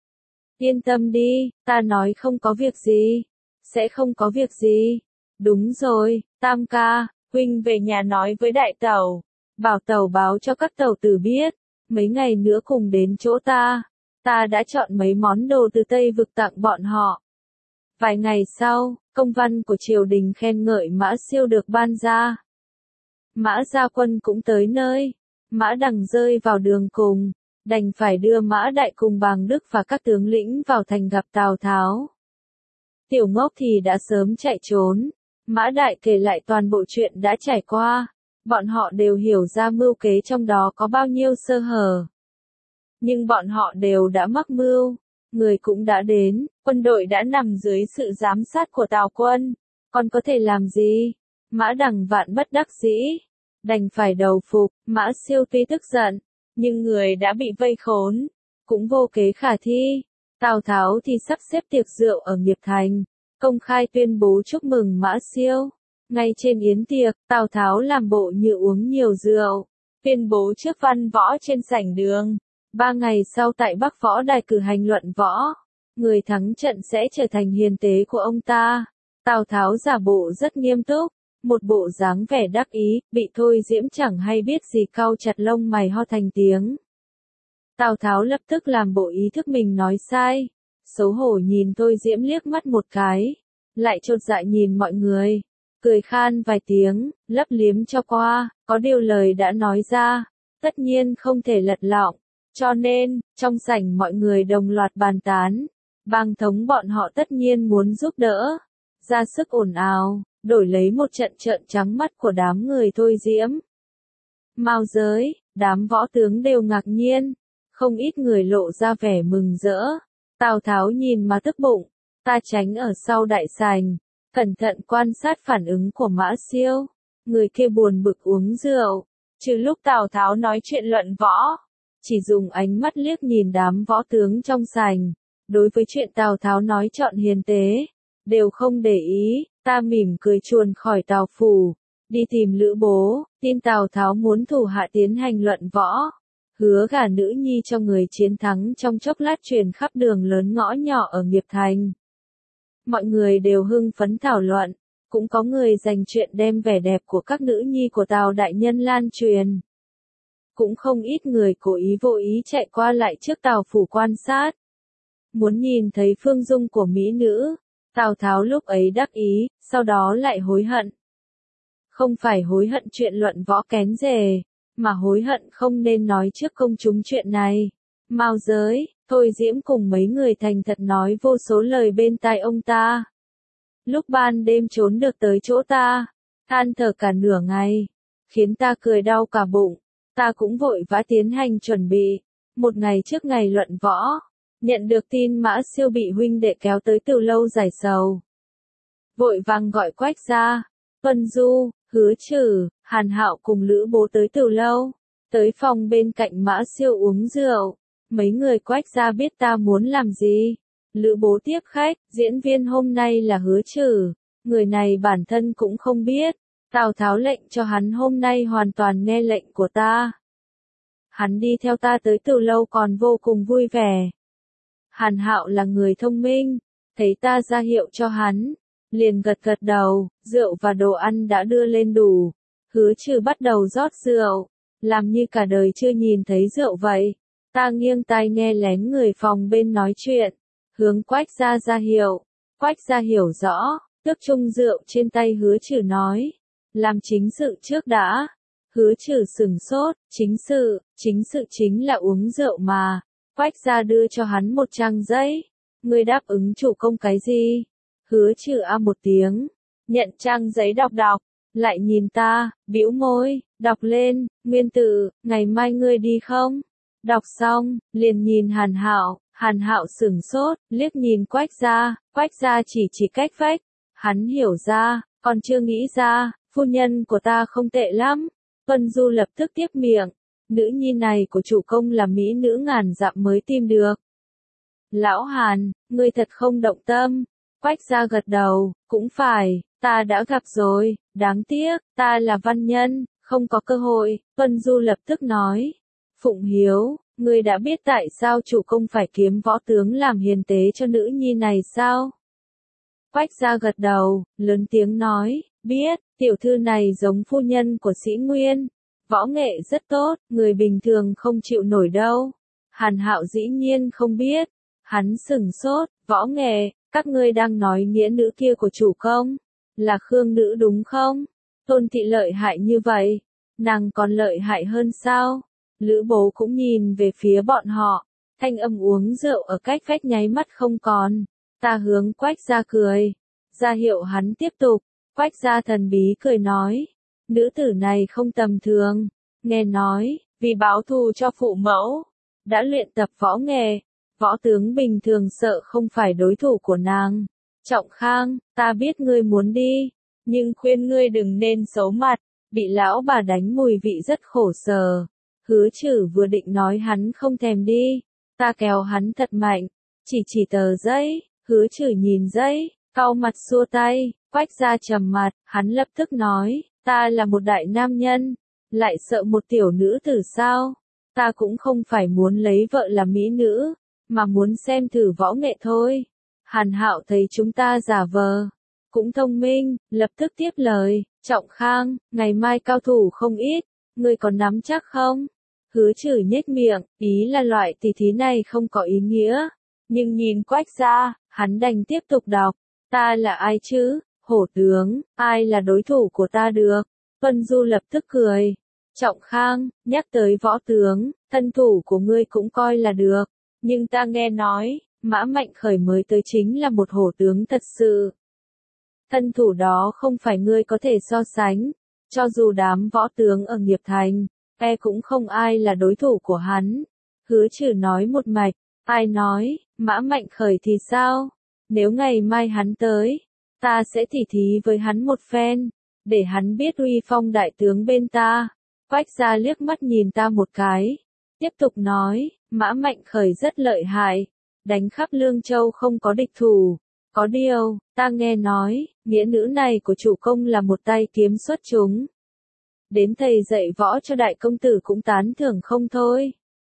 Yên tâm đi, ta nói không có việc gì, sẽ không có việc gì. Đúng rồi, Tam ca, huynh về nhà nói với đại tẩu, bảo tẩu báo cho các tẩu tử biết, mấy ngày nữa cùng đến chỗ ta đã chọn mấy món đồ từ Tây vực tặng bọn họ. Vài ngày sau, công văn của triều đình khen ngợi Mã Siêu được ban ra. Mã Gia Quân cũng tới nơi, Mã Đằng rơi vào đường cùng, đành phải đưa Mã Đại cùng Bàng Đức và các tướng lĩnh vào thành gặp Tào Tháo. Tiểu Ngốc thì đã sớm chạy trốn, Mã Đại kể lại toàn bộ chuyện đã trải qua, bọn họ đều hiểu ra mưu kế trong đó có bao nhiêu sơ hở. Nhưng bọn họ đều đã mắc mưu, người cũng đã đến, quân đội đã nằm dưới sự giám sát của Tào quân, còn có thể làm gì? Mã Đằng vạn bất đắc dĩ, đành phải đầu phục. Mã Siêu tuy tức giận, nhưng người đã bị vây khốn, cũng vô kế khả thi. Tào Tháo thì sắp xếp tiệc rượu ở Nghiệp Thành, công khai tuyên bố chúc mừng Mã Siêu. Ngay trên yến tiệc, Tào Tháo làm bộ như uống nhiều rượu, tuyên bố trước văn võ trên sảnh đường. 3 ngày sau tại Bắc Võ Đài cử hành luận võ, người thắng trận sẽ trở thành hiền tế của ông ta. Tào Tháo giả bộ rất nghiêm túc, một bộ dáng vẻ đắc ý, bị Thôi Diễm chẳng hay biết gì cau chặt lông mày ho thành tiếng. Tào Tháo lập tức làm bộ ý thức mình nói sai, xấu hổ nhìn Thôi Diễm liếc mắt một cái, lại chột dạ nhìn mọi người, cười khan vài tiếng, lấp liếm cho qua, có điều lời đã nói ra, tất nhiên không thể lật lọng, cho nên, trong sảnh mọi người đồng loạt bàn tán, Bàng thống bọn họ tất nhiên muốn giúp đỡ, ra sức ồn ào, đổi lấy một trận trợn trắng mắt của đám người Thôi Diễm. Mao Giới, đám võ tướng đều ngạc nhiên, không ít người lộ ra vẻ mừng rỡ. Tào Tháo nhìn mà tức bụng, ta tránh ở sau đại sảnh, cẩn thận quan sát phản ứng của Mã Siêu. Người kia buồn bực uống rượu, trừ lúc Tào Tháo nói chuyện luận võ, chỉ dùng ánh mắt liếc nhìn đám võ tướng trong sảnh, đối với chuyện Tào Tháo nói chọn hiền tế, đều không để ý. Ta mỉm cười chuồn khỏi Tào phủ, đi tìm Lữ Bố, tin Tào Tháo muốn thủ hạ tiến hành luận võ, hứa gả nữ nhi cho người chiến thắng trong chốc lát truyền khắp đường lớn ngõ nhỏ ở Nghiệp Thành. Mọi người đều hưng phấn thảo luận, cũng có người dành chuyện đem vẻ đẹp của các nữ nhi của Tào đại nhân lan truyền. Cũng không ít người cố ý vô ý chạy qua lại trước Tào phủ quan sát, muốn nhìn thấy phương dung của mỹ nữ. Tào Tháo lúc ấy đắc ý, sau đó lại hối hận. Không phải hối hận chuyện luận võ kén rề, mà hối hận không nên nói trước công chúng chuyện này. Mao Giới, Thôi Diễm cùng mấy người thành thật nói vô số lời bên tai ông ta. Lúc ban đêm trốn được tới chỗ ta, than thở cả nửa ngày, khiến ta cười đau cả bụng. Ta cũng vội vã tiến hành chuẩn bị. Một ngày trước ngày luận võ, nhận được tin Mã Siêu bị huynh đệ kéo tới Từ Lâu giải sầu. Vội vàng gọi Quách ra, Tuân Du, Hứa Trử, Hàn Hạo cùng Lữ Bố tới Từ Lâu, tới phòng bên cạnh Mã Siêu uống rượu. Mấy người Quách ra biết ta muốn làm gì. Lữ Bố tiếp khách, diễn viên hôm nay là Hứa Trử, người này bản thân cũng không biết. Tào Tháo lệnh cho hắn hôm nay hoàn toàn nghe lệnh của ta. Hắn đi theo ta tới Từ Lâu còn vô cùng vui vẻ. Hàn Hạo là người thông minh, thấy ta ra hiệu cho hắn, liền gật gật đầu, rượu và đồ ăn đã đưa lên đủ. Hứa Trừ bắt đầu rót rượu, làm như cả đời chưa nhìn thấy rượu vậy. Ta nghiêng tai nghe lén người phòng bên nói chuyện, hướng Quách gia ra hiệu. Quách gia hiểu rõ, tước chung rượu trên tay Hứa Trừ nói, làm chính sự trước đã. Hứa Trừ sừng sốt, chính sự chính là uống rượu mà. Quách gia đưa cho hắn một trang giấy. Ngươi đáp ứng chủ công cái gì? Hứa Trừ a một tiếng, nhận trang giấy đọc, lại nhìn ta, bĩu môi, đọc lên, nguyên tự, ngày mai ngươi đi không? Đọc xong, liền nhìn Hàn Hạo sửng sốt, liếc nhìn Quách gia chỉ cách vách. Hắn hiểu ra, còn chưa nghĩ ra, phu nhân của ta không tệ lắm. Tuân Du lập tức tiếp miệng, nữ nhi này của chủ công là mỹ nữ ngàn dặm mới tìm được. Lão Hàn, ngươi thật không động tâm, Quách gia gật đầu, cũng phải, ta đã gặp rồi, đáng tiếc, ta là văn nhân, không có cơ hội. Vân Du lập tức nói, Phụng Hiếu, ngươi đã biết tại sao chủ công phải kiếm võ tướng làm hiền tế cho nữ nhi này sao? Quách gia gật đầu, lớn tiếng nói, biết, tiểu thư này giống phu nhân của Sĩ Nguyên, võ nghệ rất tốt, người bình thường không chịu nổi đâu. Hàn Hạo dĩ nhiên không biết, hắn sửng sốt, võ nghệ, các ngươi đang nói nghĩa nữ kia của chủ công, là Khương nữ đúng không? Tôn thị lợi hại như vậy, nàng còn lợi hại hơn sao? Lữ Bố cũng nhìn về phía bọn họ, thanh âm uống rượu ở cách vách nháy mắt không còn. Ta hướng Quách gia cười, ra hiệu hắn tiếp tục. Quách gia thần bí cười nói, nữ tử này không tầm thường, nghe nói, vì báo thù cho phụ mẫu, đã luyện tập võ nghệ, võ tướng bình thường sợ không phải đối thủ của nàng. Trọng Khang, ta biết ngươi muốn đi, nhưng khuyên ngươi đừng nên xấu mặt, bị lão bà đánh mùi vị rất khổ sở. Hứa Trử vừa định nói hắn không thèm đi, ta kéo hắn thật mạnh, chỉ tờ giấy. Hứa Trử nhìn giấy, cau mặt xua tay. Quách gia trầm mặt, hắn lập tức nói, ta là một đại nam nhân, lại sợ một tiểu nữ tử sao? Ta cũng không phải muốn lấy vợ làm mỹ nữ, mà muốn xem thử võ nghệ thôi. Hàn Hạo thấy chúng ta giả vờ, cũng thông minh, lập tức tiếp lời, Trọng Khang, ngày mai cao thủ không ít, ngươi còn nắm chắc không? Hứa Trử nhếch miệng, ý là loại tỷ thí này không có ý nghĩa, nhưng nhìn Quách gia, hắn đành tiếp tục đọc, ta là ai chứ? Hổ tướng, ai là đối thủ của ta được? Vân Du lập tức cười. Trọng Khang, nhắc tới võ tướng, thân thủ của ngươi cũng coi là được. Nhưng ta nghe nói, Mã Mạnh Khởi mới tới chính là một hổ tướng thật sự. Thân thủ đó không phải ngươi có thể so sánh. Cho dù đám võ tướng ở Nghiệp Thành, cũng không ai là đối thủ của hắn. Hứa Trử nói một mạch, ai nói, Mã Mạnh Khởi thì sao? Nếu ngày mai hắn tới, ta sẽ tỉ thí với hắn một phen, để hắn biết uy phong đại tướng bên ta. Quách gia liếc mắt nhìn ta một cái, tiếp tục nói, Mã Mạnh Khởi rất lợi hại, đánh khắp Lương Châu không có địch thủ. Có điều, ta nghe nói, nghĩa nữ này của chủ công là một tay kiếm xuất chúng. Đến thầy dạy võ cho đại công tử cũng tán thưởng không thôi.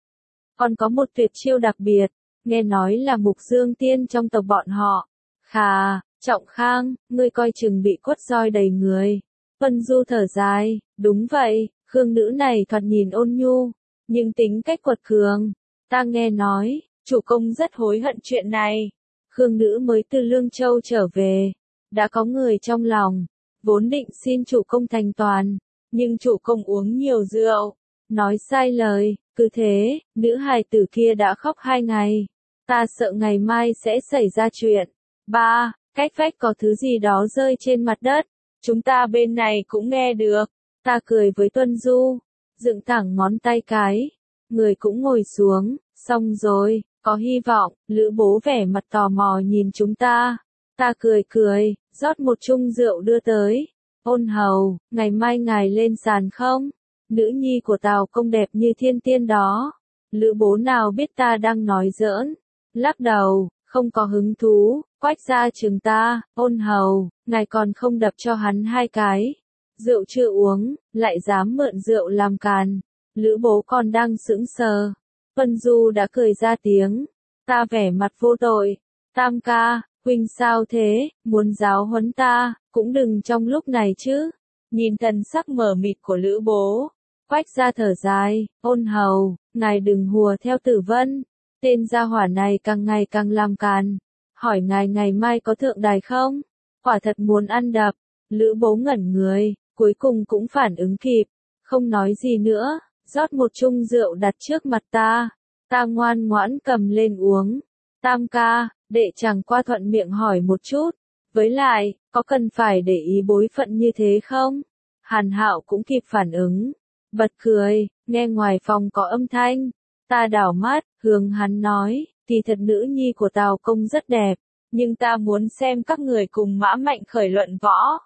Còn có một tuyệt chiêu đặc biệt, nghe nói là Mục Dương Tiên trong tộc bọn họ. Khà, Trọng Khang, ngươi coi chừng bị quất roi đầy người. Vân Du thở dài, đúng vậy, Khương nữ này thoạt nhìn ôn nhu, nhưng tính cách quật cường. Ta nghe nói, chủ công rất hối hận chuyện này. Khương nữ mới từ Lương Châu trở về, đã có người trong lòng, vốn định xin chủ công thành toàn, nhưng chủ công uống nhiều rượu, nói sai lời, cứ thế, nữ hài tử kia đã khóc 2 ngày. Ta sợ ngày mai sẽ xảy ra chuyện. 3. Cách vách có thứ gì đó rơi trên mặt đất, chúng ta bên này cũng nghe được. Ta cười với Tuân Du, dựng thẳng ngón tay cái, người cũng ngồi xuống, xong rồi, có hy vọng. Lữ Bố vẻ mặt tò mò nhìn chúng ta. Ta cười, rót một chung rượu đưa tới. Ôn hầu, ngày mai ngài lên sàn không? Nữ nhi của Tào công đẹp như thiên tiên đó. Lữ Bố nào biết ta đang nói giỡn, lắc đầu, không có hứng thú. Quách gia chừng ta, ôn hầu, ngài còn không đập cho hắn 2 cái. Rượu chưa uống, lại dám mượn rượu làm càn. Lữ Bố còn đang sững sờ. Vân Du đã cười ra tiếng. Ta vẻ mặt vô tội. Tam ca, huynh sao thế, muốn giáo huấn ta, cũng đừng trong lúc này chứ. Nhìn thần sắc mờ mịt của Lữ Bố, Quách gia thở dài, ôn hầu, ngài đừng hùa theo Tử Vân. Tên gia hỏa này càng ngày càng làm càn. Hỏi ngài ngày mai có thượng đài không? Quả thật muốn ăn đập. Lữ Bố ngẩn người, cuối cùng cũng phản ứng kịp, không nói gì nữa, rót một chung rượu đặt trước mặt ta. Ta ngoan ngoãn cầm lên uống. Tam ca, đệ chẳng qua thuận miệng hỏi một chút. Với lại, có cần phải để ý bối phận như thế không? Hàn Hạo cũng kịp phản ứng, bật cười, nghe ngoài phòng có âm thanh. Ta đảo mắt, hướng hắn nói, thì thật nữ nhi của Tào công rất đẹp, nhưng ta muốn xem các người cùng Mã Mạnh Khởi luận võ.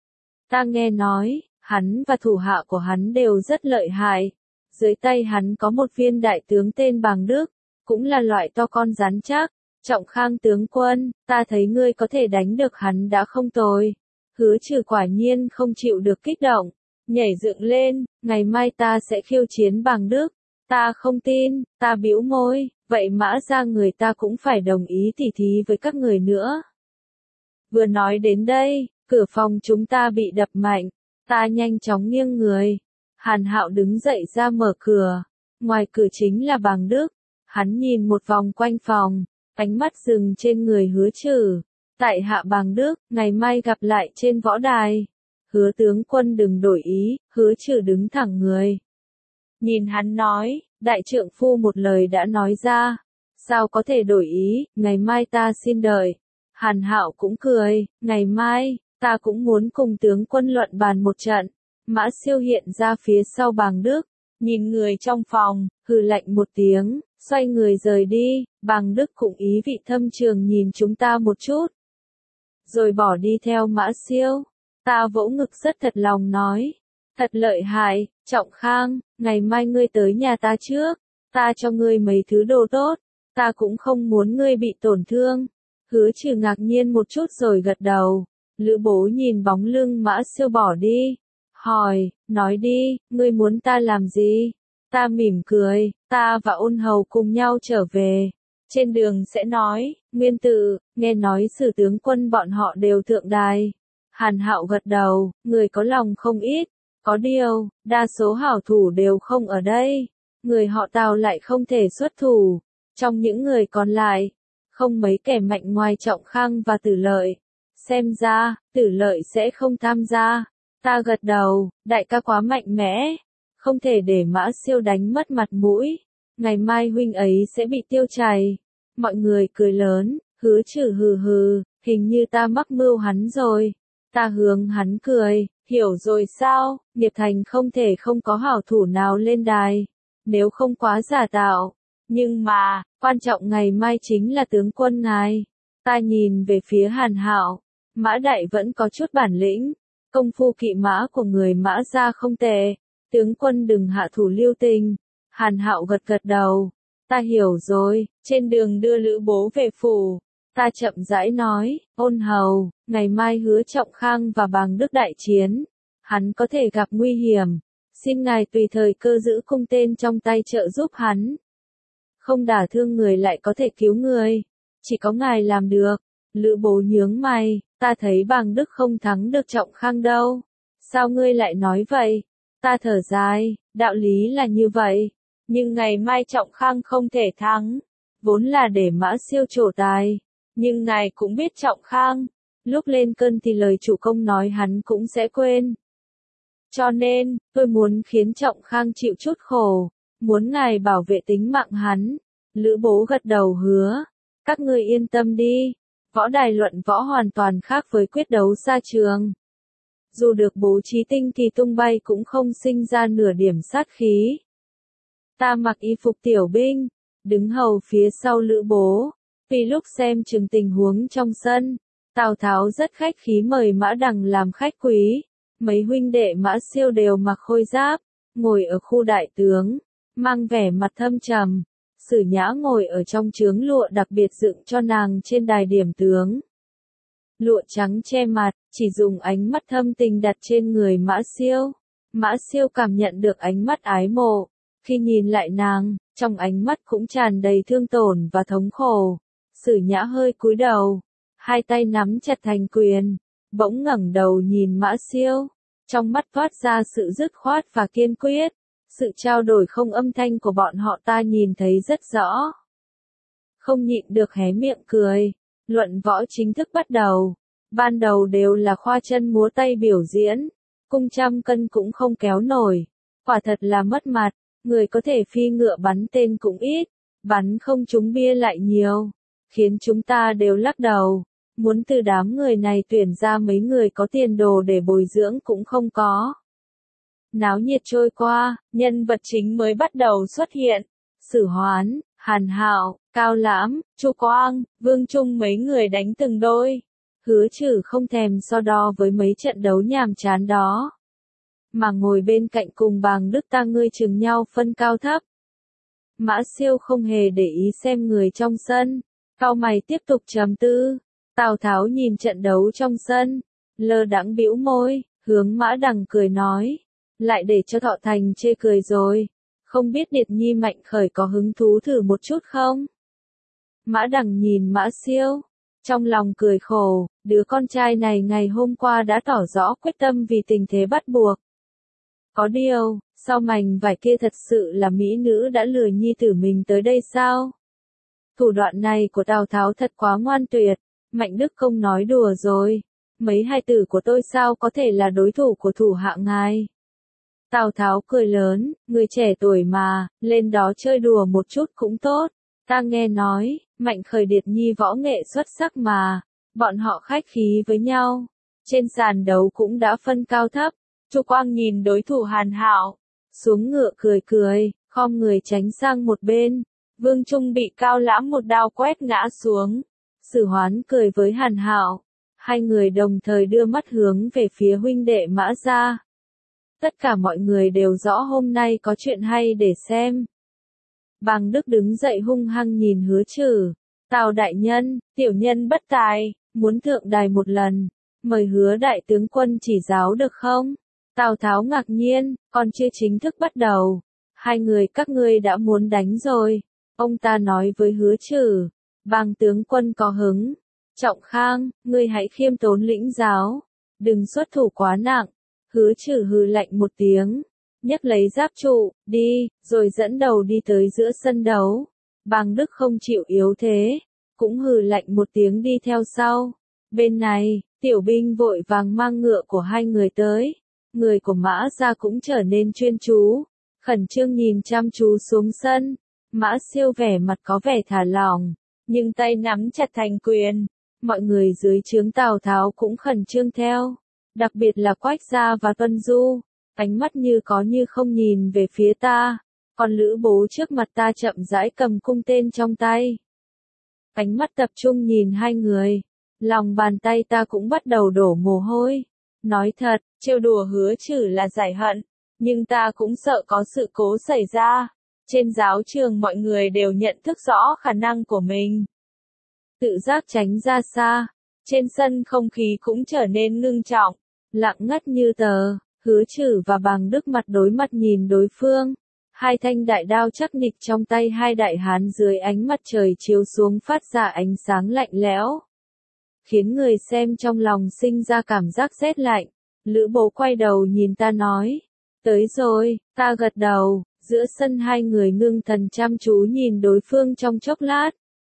Ta nghe nói, hắn và thủ hạ của hắn đều rất lợi hại. Dưới tay hắn có một viên đại tướng tên Bàng Đức, cũng là loại to con rắn chắc, Trọng Khang tướng quân, ta thấy ngươi có thể đánh được hắn đã không tồi. Hứa Trừ quả nhiên không chịu được kích động, nhảy dựng lên, ngày mai ta sẽ khiêu chiến Bàng Đức. Ta không tin, ta bĩu môi, vậy Mã gia người ta cũng phải đồng ý tỉ thí với các người nữa. Vừa nói đến đây, cửa phòng chúng ta bị đập mạnh, ta nhanh chóng nghiêng người. Hàn Hạo đứng dậy ra mở cửa, ngoài cửa chính là Bàng Đức. Hắn nhìn một vòng quanh phòng, ánh mắt dừng trên người Hứa Trừ. Tại hạ Bàng Đức, ngày mai gặp lại trên võ đài. Hứa tướng quân đừng đổi ý, Hứa Trừ đứng thẳng người. Nhìn hắn nói, đại trượng phu một lời đã nói ra. Sao có thể đổi ý, ngày mai ta xin đợi. Hàn Hạo cũng cười, ngày mai, ta cũng muốn cùng tướng quân luận bàn một trận. Mã Siêu hiện ra phía sau Bàng Đức, nhìn người trong phòng, hừ lạnh một tiếng, xoay người rời đi. Bàng Đức cũng ý vị thâm trường nhìn chúng ta một chút, rồi bỏ đi theo Mã Siêu. Ta vỗ ngực rất thật lòng nói, thật lợi hại, Trọng Khang, ngày mai ngươi tới nhà ta trước, ta cho ngươi mấy thứ đồ tốt, ta cũng không muốn ngươi bị tổn thương. Hứa Trừ ngạc nhiên một chút rồi gật đầu. Lữ Bố nhìn bóng lưng Mã Siêu bỏ đi, hỏi, nói đi, ngươi muốn ta làm gì? Ta mỉm cười, ta và Ôn Hầu cùng nhau trở về. Trên đường sẽ nói, Nguyên Tự, nghe nói Sử tướng quân bọn họ đều thượng đài. Hàn Hạo gật đầu, người có lòng không ít, có điều, đa số hảo thủ đều không ở đây. Người họ Tào lại không thể xuất thủ. Trong những người còn lại, không mấy kẻ mạnh ngoài Trọng Khang và Tử Lợi. Xem ra, Tử Lợi sẽ không tham gia. Ta gật đầu, đại ca quá mạnh mẽ, không thể để Mã Siêu đánh mất mặt mũi. Ngày mai huynh ấy sẽ bị tiêu chảy. Mọi người cười lớn, Hứa Trừ hừ hừ, hình như ta mắc mưu hắn rồi. Ta hướng hắn cười, hiểu rồi sao, Nghiệp Thành không thể không có hảo thủ nào lên đài, nếu không quá giả tạo. Nhưng mà, quan trọng ngày mai chính là tướng quân ngài. Ta nhìn về phía Hàn Hạo, Mã Đại vẫn có chút bản lĩnh, công phu kỵ mã của người Mã gia không tệ, tướng quân đừng hạ thủ lưu tình. Hàn Hạo gật gật đầu, ta hiểu rồi. Trên đường đưa Lữ Bố về phủ, ta chậm rãi nói, Ôn Hầu, ngày mai Hứa Trọng Khang và Bàng Đức đại chiến, hắn có thể gặp nguy hiểm, xin ngài tùy thời cơ giữ cung tên trong tay trợ giúp hắn. Không đả thương người lại có thể cứu người, chỉ có ngài làm được. Lữ Bố nhướng mày, ta thấy Bàng Đức không thắng được Trọng Khang đâu. Sao ngươi lại nói vậy? Ta thở dài, đạo lý là như vậy, nhưng ngày mai Trọng Khang không thể thắng, vốn là để Mã Siêu trổ tài, nhưng ngài cũng biết Trọng Khang, lúc lên cơn thì lời chủ công nói hắn cũng sẽ quên. Cho nên, tôi muốn khiến Trọng Khang chịu chút khổ, muốn ngài bảo vệ tính mạng hắn. Lữ Bố gật đầu hứa, các ngươi yên tâm đi, võ đài luận võ hoàn toàn khác với quyết đấu xa trường. Dù được bố trí tinh kỳ tung bay cũng không sinh ra nửa điểm sát khí. Ta mặc y phục tiểu binh, đứng hầu phía sau Lữ Bố. Vì lúc xem chừng tình huống trong sân, Tào Tháo rất khách khí mời Mã Đằng làm khách quý. Mấy huynh đệ Mã Siêu đều mặc khôi giáp, ngồi ở khu đại tướng, mang vẻ mặt thâm trầm. Sử Nhã ngồi ở trong chướng lụa đặc biệt dựng cho nàng trên đài điểm tướng. Lụa trắng che mặt, chỉ dùng ánh mắt thâm tình đặt trên người Mã Siêu. Mã Siêu cảm nhận được ánh mắt ái mộ. Khi nhìn lại nàng, trong ánh mắt cũng tràn đầy thương tổn và thống khổ. Sử Nhã hơi cúi đầu, hai tay nắm chặt thành quyền, bỗng ngẩng đầu nhìn Mã Siêu. Trong mắt toát ra sự dứt khoát và kiên quyết. Sự trao đổi không âm thanh của bọn họ ta nhìn thấy rất rõ. Không nhịn được hé miệng cười. Luận võ chính thức bắt đầu. Ban đầu đều là khoa chân múa tay biểu diễn. Cung trăm cân cũng không kéo nổi. Quả thật là mất mặt. Người có thể phi ngựa bắn tên cũng ít. Bắn không trúng bia lại nhiều. Khiến chúng ta đều lắc đầu. Muốn từ đám người này tuyển ra mấy người có tiền đồ để bồi dưỡng cũng không có. Náo nhiệt trôi qua, nhân vật chính mới bắt đầu xuất hiện. Sử Hoán, Hàn Hạo, Cao Lãm, Chu Quang, Vương Trung mấy người đánh từng đôi. Hứa Trừ không thèm so đo với mấy trận đấu nhàm chán đó, mà ngồi bên cạnh cùng Bàng Đức ta ngươi chừng nhau phân cao thấp. Mã Siêu không hề để ý xem người trong sân, Cau mày tiếp tục trầm tư. Tào Tháo nhìn trận đấu trong sân, lơ đãng bĩu môi, hướng Mã Đằng cười nói, lại để cho Thọ Thành chê cười rồi, không biết Điệt Nhi Mạnh Khởi có hứng thú thử một chút không? Mã Đằng nhìn Mã Siêu, trong lòng cười khổ, đứa con trai này ngày hôm qua đã tỏ rõ quyết tâm vì tình thế bắt buộc. Có điều, sau mảnh vải kia thật sự là mỹ nữ đã lừa nhi tử mình tới đây sao? Thủ đoạn này của Tào Tháo thật quá ngoan tuyệt, Mạnh Đức không nói đùa rồi, mấy hài tử của tôi sao có thể là đối thủ của thủ hạ ngài? Tào Tháo cười lớn, người trẻ tuổi mà, lên đó chơi đùa một chút cũng tốt, ta nghe nói, Mạnh Khởi Điệt Nhi võ nghệ xuất sắc mà, bọn họ khách khí với nhau, trên sàn đấu cũng đã phân cao thấp. Chu Quang nhìn đối thủ Hàn Hạo, xuống ngựa cười cười, khom người tránh sang một bên. Vương Trung bị Cao Lãm một đao quét ngã xuống. Sử Hoán cười với Hàn Hạo, hai người đồng thời đưa mắt hướng về phía huynh đệ Mã gia. Tất cả mọi người đều rõ hôm nay có chuyện hay để xem. Bàng Đức đứng dậy hung hăng nhìn Hứa Trử, Tào đại nhân, tiểu nhân bất tài, muốn thượng đài một lần, mời Hứa đại tướng quân chỉ giáo được không? Tào Tháo ngạc nhiên, còn chưa chính thức bắt đầu, hai người các ngươi đã muốn đánh rồi. Ông ta nói với Hứa Trử, Bàng tướng quân có hứng. Trọng Khang, ngươi hãy khiêm tốn lĩnh giáo, đừng xuất thủ quá nặng. Hứa Trử hừ lạnh một tiếng, nhấc lấy giáp trụ, đi, rồi dẫn đầu đi tới giữa sân đấu. Bàng Đức không chịu yếu thế, cũng hừ lạnh một tiếng đi theo sau. Bên này, tiểu binh vội vàng mang ngựa của hai người tới. Người của Mã gia cũng trở nên chuyên chú, khẩn trương nhìn chăm chú xuống sân. Mã Siêu vẻ mặt có vẻ thả lỏng, nhưng tay nắm chặt thành quyền. Mọi người dưới trướng Tào Tháo cũng khẩn trương theo, đặc biệt là Quách Gia và Tuân Du, ánh mắt như có như không nhìn về phía ta, còn Lữ Bố trước mặt ta chậm rãi cầm cung tên trong tay. Ánh mắt tập trung nhìn hai người, lòng bàn tay ta cũng bắt đầu đổ mồ hôi. Nói thật, trêu đùa Hứa Trử là giải hận, nhưng ta cũng sợ có sự cố xảy ra. Trên giáo trường mọi người đều nhận thức rõ khả năng của mình. Tự giác tránh ra xa, trên sân không khí cũng trở nên ngưng trọng, lặng ngắt như tờ. Hứa Trử và Bàng Đức mặt đối mặt nhìn đối phương. Hai thanh đại đao chắc nịch trong tay hai đại hán dưới ánh mặt trời chiếu xuống phát ra ánh sáng lạnh lẽo, khiến người xem trong lòng sinh ra cảm giác rét lạnh. Lữ Bố quay đầu nhìn ta nói, tới rồi, ta gật đầu. Giữa sân hai người ngưng thần chăm chú nhìn đối phương trong chốc lát.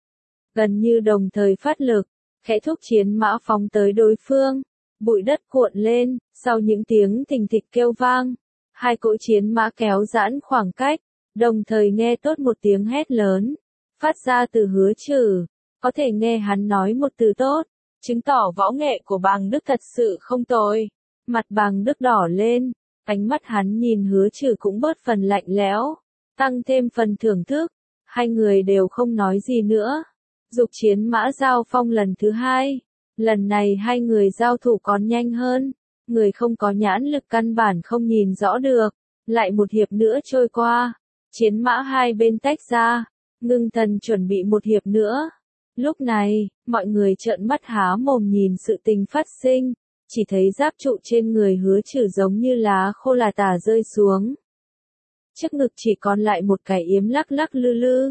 Gần như đồng thời phát lực, khẽ thúc chiến mã phóng tới đối phương. Bụi đất cuộn lên, sau những tiếng thình thịch kêu vang. Hai cỗ chiến mã kéo giãn khoảng cách, đồng thời nghe tốt một tiếng hét lớn, phát ra từ Hứa Trử. Có thể nghe hắn nói một từ tốt, chứng tỏ võ nghệ của Bàng Đức thật sự không tồi. Mặt Bàng Đức đỏ lên. Ánh mắt hắn nhìn Hứa Trử cũng bớt phần lạnh lẽo, tăng thêm phần thưởng thức. Hai người đều không nói gì nữa. Dục chiến mã giao phong lần thứ hai. Lần này hai người giao thủ còn nhanh hơn. Người không có nhãn lực căn bản không nhìn rõ được. Lại một hiệp nữa trôi qua. Chiến mã hai bên tách ra. Ngưng thần chuẩn bị một hiệp nữa. Lúc này, mọi người trợn mắt há mồm nhìn sự tình phát sinh. Chỉ thấy giáp trụ trên người Hứa Trử giống như lá khô là tả rơi xuống. Trước ngực chỉ còn lại một cái yếm lắc lắc lư lư.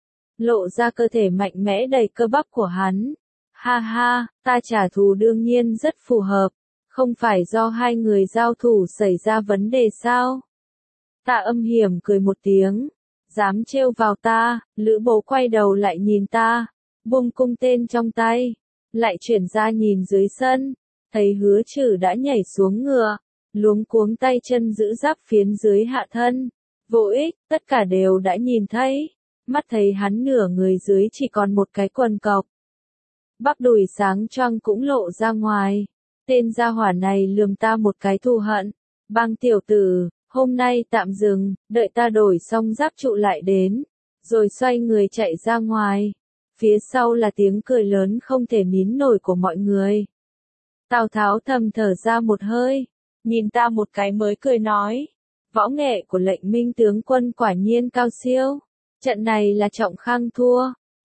Lộ ra cơ thể mạnh mẽ đầy cơ bắp của hắn. Ha ha, ta trả thù đương nhiên rất phù hợp. Không phải do hai người giao thủ xảy ra vấn đề sao? Ta âm hiểm cười một tiếng. Dám trêu vào ta. Lữ Bố quay đầu lại nhìn ta. Buông cung tên trong tay. Lại chuyển ra nhìn dưới sân. Thấy Hứa Trử đã nhảy xuống ngựa, luống cuống tay chân giữ giáp phiến dưới hạ thân. Vô ích, tất cả đều đã nhìn thấy. Mắt thấy hắn nửa người dưới chỉ còn một cái quần cộc. Bắp đùi sáng choang cũng lộ ra ngoài. Tên gia hỏa này lườm ta một cái thù hận. Bang tiểu tử, hôm nay tạm dừng, đợi ta đổi xong giáp trụ lại đến. Rồi xoay người chạy ra ngoài. Phía sau là tiếng cười lớn không thể nín nổi của mọi người. Tào Tháo thầm thở ra một hơi, nhìn ta một cái mới cười nói, võ nghệ của Lệnh Minh tướng quân quả nhiên cao siêu, trận này là Trọng Khang thua,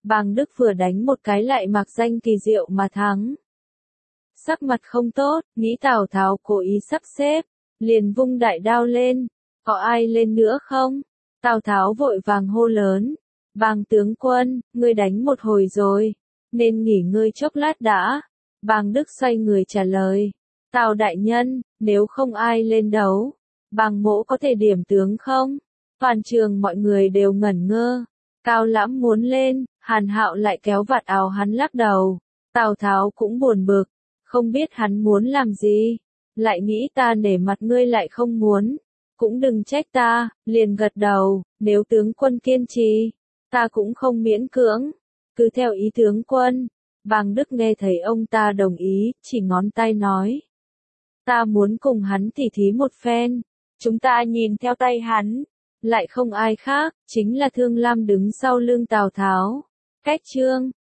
Bàng Đức vừa đánh một cái lại mặc danh kỳ diệu mà thắng. Sắc mặt không tốt, nghĩ Tào Tháo cố ý sắp xếp, liền vung đại đao lên, có ai lên nữa không? Tào Tháo vội vàng hô lớn, Bàng tướng quân, ngươi đánh một hồi rồi, nên nghỉ ngơi chốc lát đã. Bàng Đức xoay người trả lời, Tào đại nhân, nếu không ai lên đấu, Bàng mỗ có thể điểm tướng không? Toàn trường mọi người đều ngẩn ngơ. Cao Lãm muốn lên, Hàn Hạo lại kéo vạt áo hắn lắc đầu. Tào Tháo cũng buồn bực, không biết hắn muốn làm gì, lại nghĩ ta nể mặt ngươi lại không muốn, cũng đừng trách ta, liền gật đầu, nếu tướng quân kiên trì, ta cũng không miễn cưỡng, cứ theo ý tướng quân. Bàng Đức nghe thấy ông ta đồng ý, chỉ ngón tay nói, ta muốn cùng hắn tỉ thí một phen. Chúng ta nhìn theo tay hắn, lại không ai khác, chính là Thương Lam đứng sau lưng Tào Tháo. Cách chương